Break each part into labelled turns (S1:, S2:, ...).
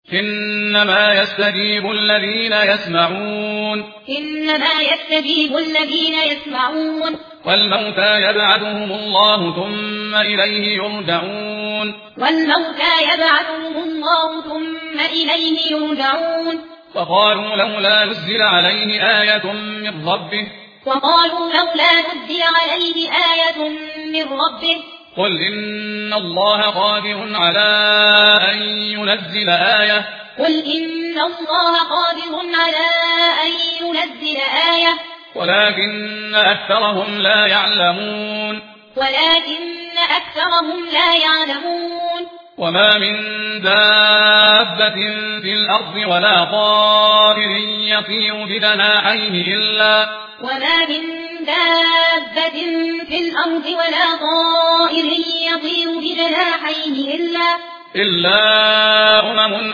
S1: إنما يستجيب الذين يسمعون والموتى يبعثهم الله ثم إليه يرجعون وقالوا لولا نزل عليه آية من ربه قل إن الله قادر على أن ينزل آية ولكن أكثرهم لا يعلمون وما من دابة في الأرض ولا طائر يطير بجناحيه إلا أمم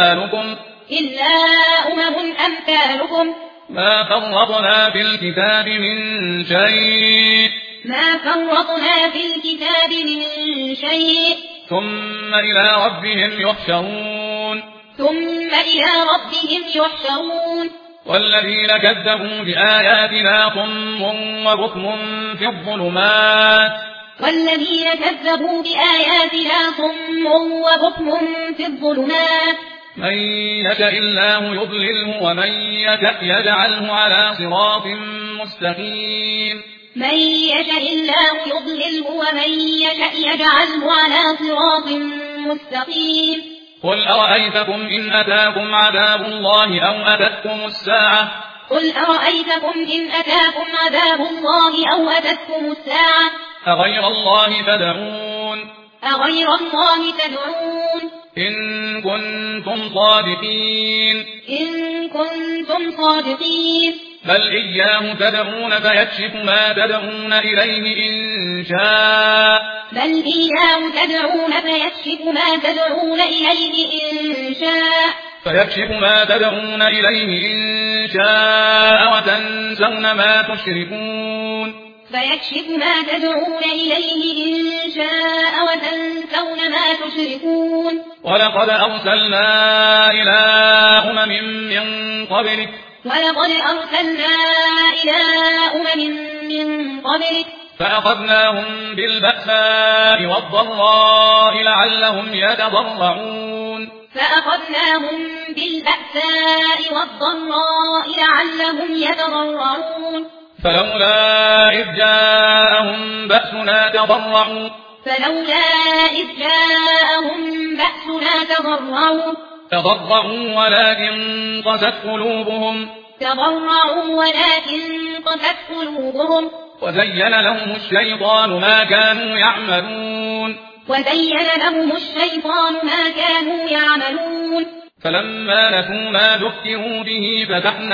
S1: أمثالكم ما فرطنا في الكتاب من شيء ثم إلى ربهم يحشرون والذين كذبوا بآياتنا صم وبكم في الظلمات من يشاء الله يضلله ومن يشاء يجعله على صراط مستقيم قل أرأيتكم إن أتاكم عذاب الله أو أتتكم الساعة أغير الله تدعون إن كنتم صادقين بل إياه تدعون فيكشف ما تدعون إليه إن شاء وتنسون ما تشركون ولقد أرسلنا إلى أمم من قبلك فأخذناهم بالبأساء والضراء لعلهم يتضرعون فلولا إذ جاءهم بأسنا تضرعوا ولكن قست قلوبهم وزين لهم الشيطان ما كانوا يعملون فلما نسوا ما ذكروا به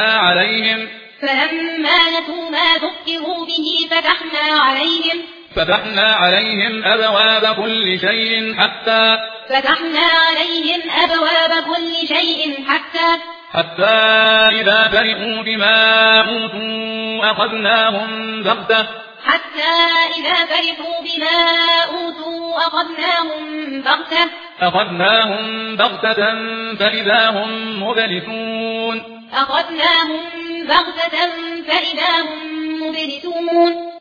S1: فتحنا عليهم أبواب كل شيء حتى إذا فرحوا بما أوتوا أخذناهم بغتة فإذا هم مبلسون